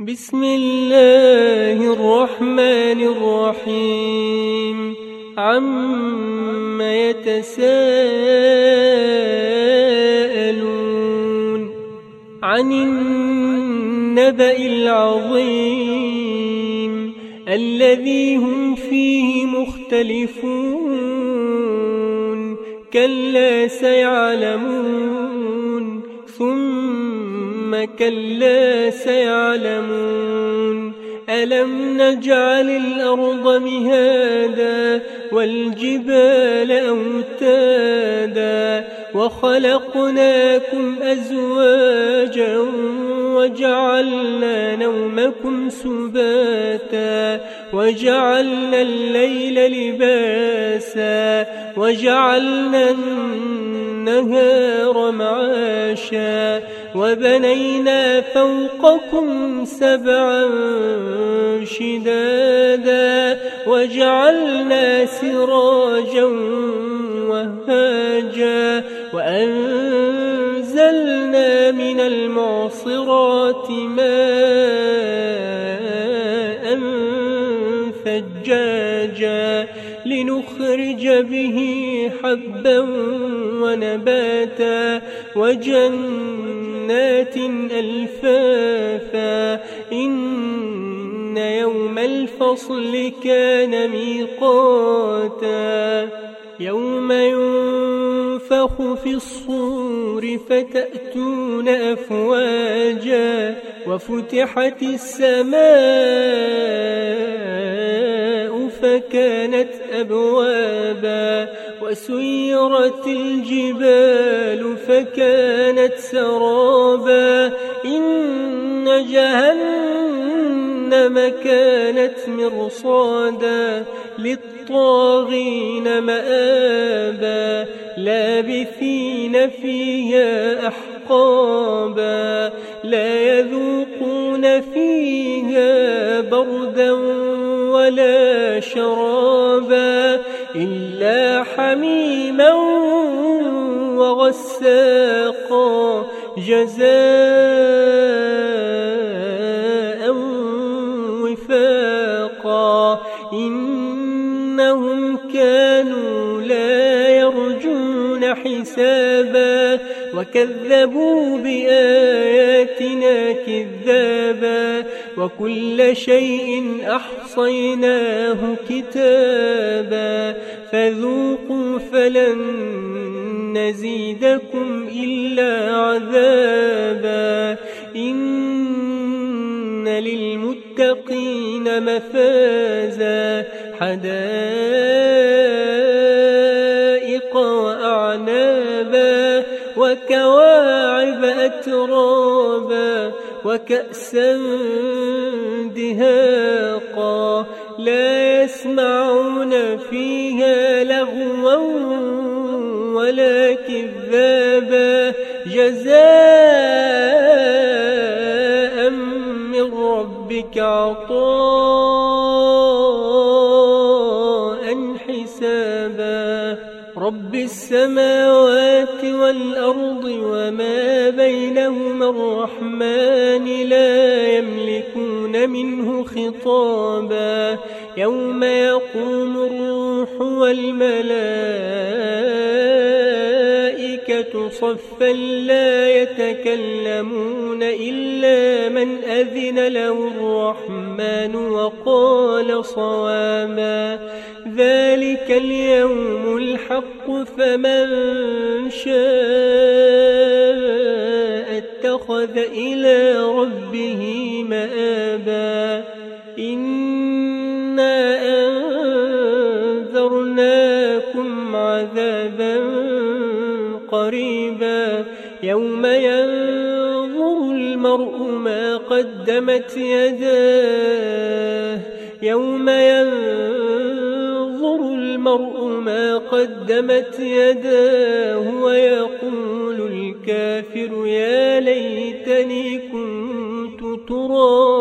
بسم الله الرحمن الرحيم عم يتساءلون عن النبأ العظيم الذي هم فيه مختلفون كلا سيعلمون ثم كلا سيعلمون ألم نجعل الأرض مهادا والجبال أوتادا وخلقناكم أزواجا وجعلنا نومكم سباتا وجعلنا الليل لباسا وجعلنا النهار معاشا وبنينا فوقكم سبعا شدادا وجعلنا سراجا وهاجا وأنزلنا من المعصرات ماء ثجاجا لنخرج به حبا ونباتا وجنات ألفافا إن يوم الفصل كان ميقاتا يوم ينفخ في الصور فتأتون أفواجا وفتحت السماء فكانت أبوابا وسيرت الجبال فكانت سرابا إن جهنم كانت مرصادا للطاغين مآبا لابثين فيها أحقابا لا يذوقون فيها بردا ولا شرابا إلا حميما وغساقا جزاء وفاقا إنهم كانوا لا يرجون حسابا وكذبوا بآياتنا كذابا وكل شيء أحصيناه كتابا فذوقوا فلن نزيدكم إلا عذابا إن للمتقين مفازا حدائق وأعنابا وكواعب أترابا وكأسا دهاقا لا يسمعون فيها لغوا ولا كذابا جزاء من ربك عطاء حسابا رب السماوات والأرض وما بينهما الرحمن لا يملكون منه خطابا يوم يقوم الروح والملائكة صفا لا يتكلمون إلا من أذن له الرحمن وقال صوابا ذلك اليوم الحق فمن شاء اتخذ إلى ربه مآبا إنا أنذرناكم عذابا قريبا يوم ينظر المرء ما قدمت يداه يوم ينظر المرء ما قدمت يداه ويقول الكافر يا ليتني كنت ترابا